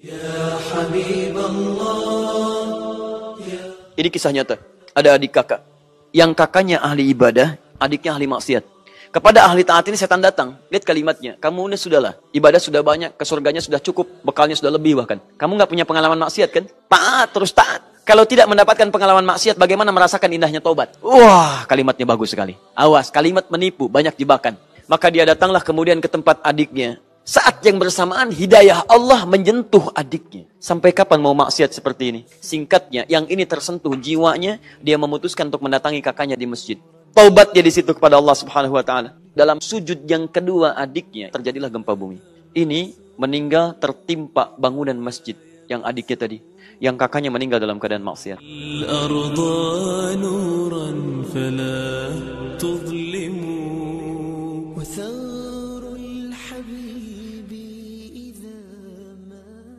Ini kisah nyata. Ada adik kakak. Yang kakaknya ahli ibadah, adiknya ahli maksiat. Kepada ahli taat ini setan datang. Lihat kalimatnya. Kamu ini sudahlah. Ibadah sudah banyak. Ke surganya sudah cukup. Bekalnya sudah lebih bahkan. Kamu nggak punya pengalaman maksiat kan? Taat, terus taat. Kalau tidak mendapatkan pengalaman maksiat, bagaimana merasakan indahnya taubat? Wah, kalimatnya bagus sekali. Awas, kalimat menipu. Banyak jebakan. Maka dia datanglah kemudian ke tempat adiknya. Saat yang bersamaan hidayah Allah menyentuh adiknya. Sampai kapan mau maksiat seperti ini? Singkatnya, yang ini tersentuh jiwanya, dia memutuskan untuk mendatangi kakaknya di masjid. Taubat dia di situ kepada Allah Subhanahu wa taala. Dalam sujud yang kedua adiknya terjadilah gempa bumi. Ini meninggal tertimpa bangunan masjid yang adiknya tadi. Yang kakaknya meninggal dalam keadaan maksiat.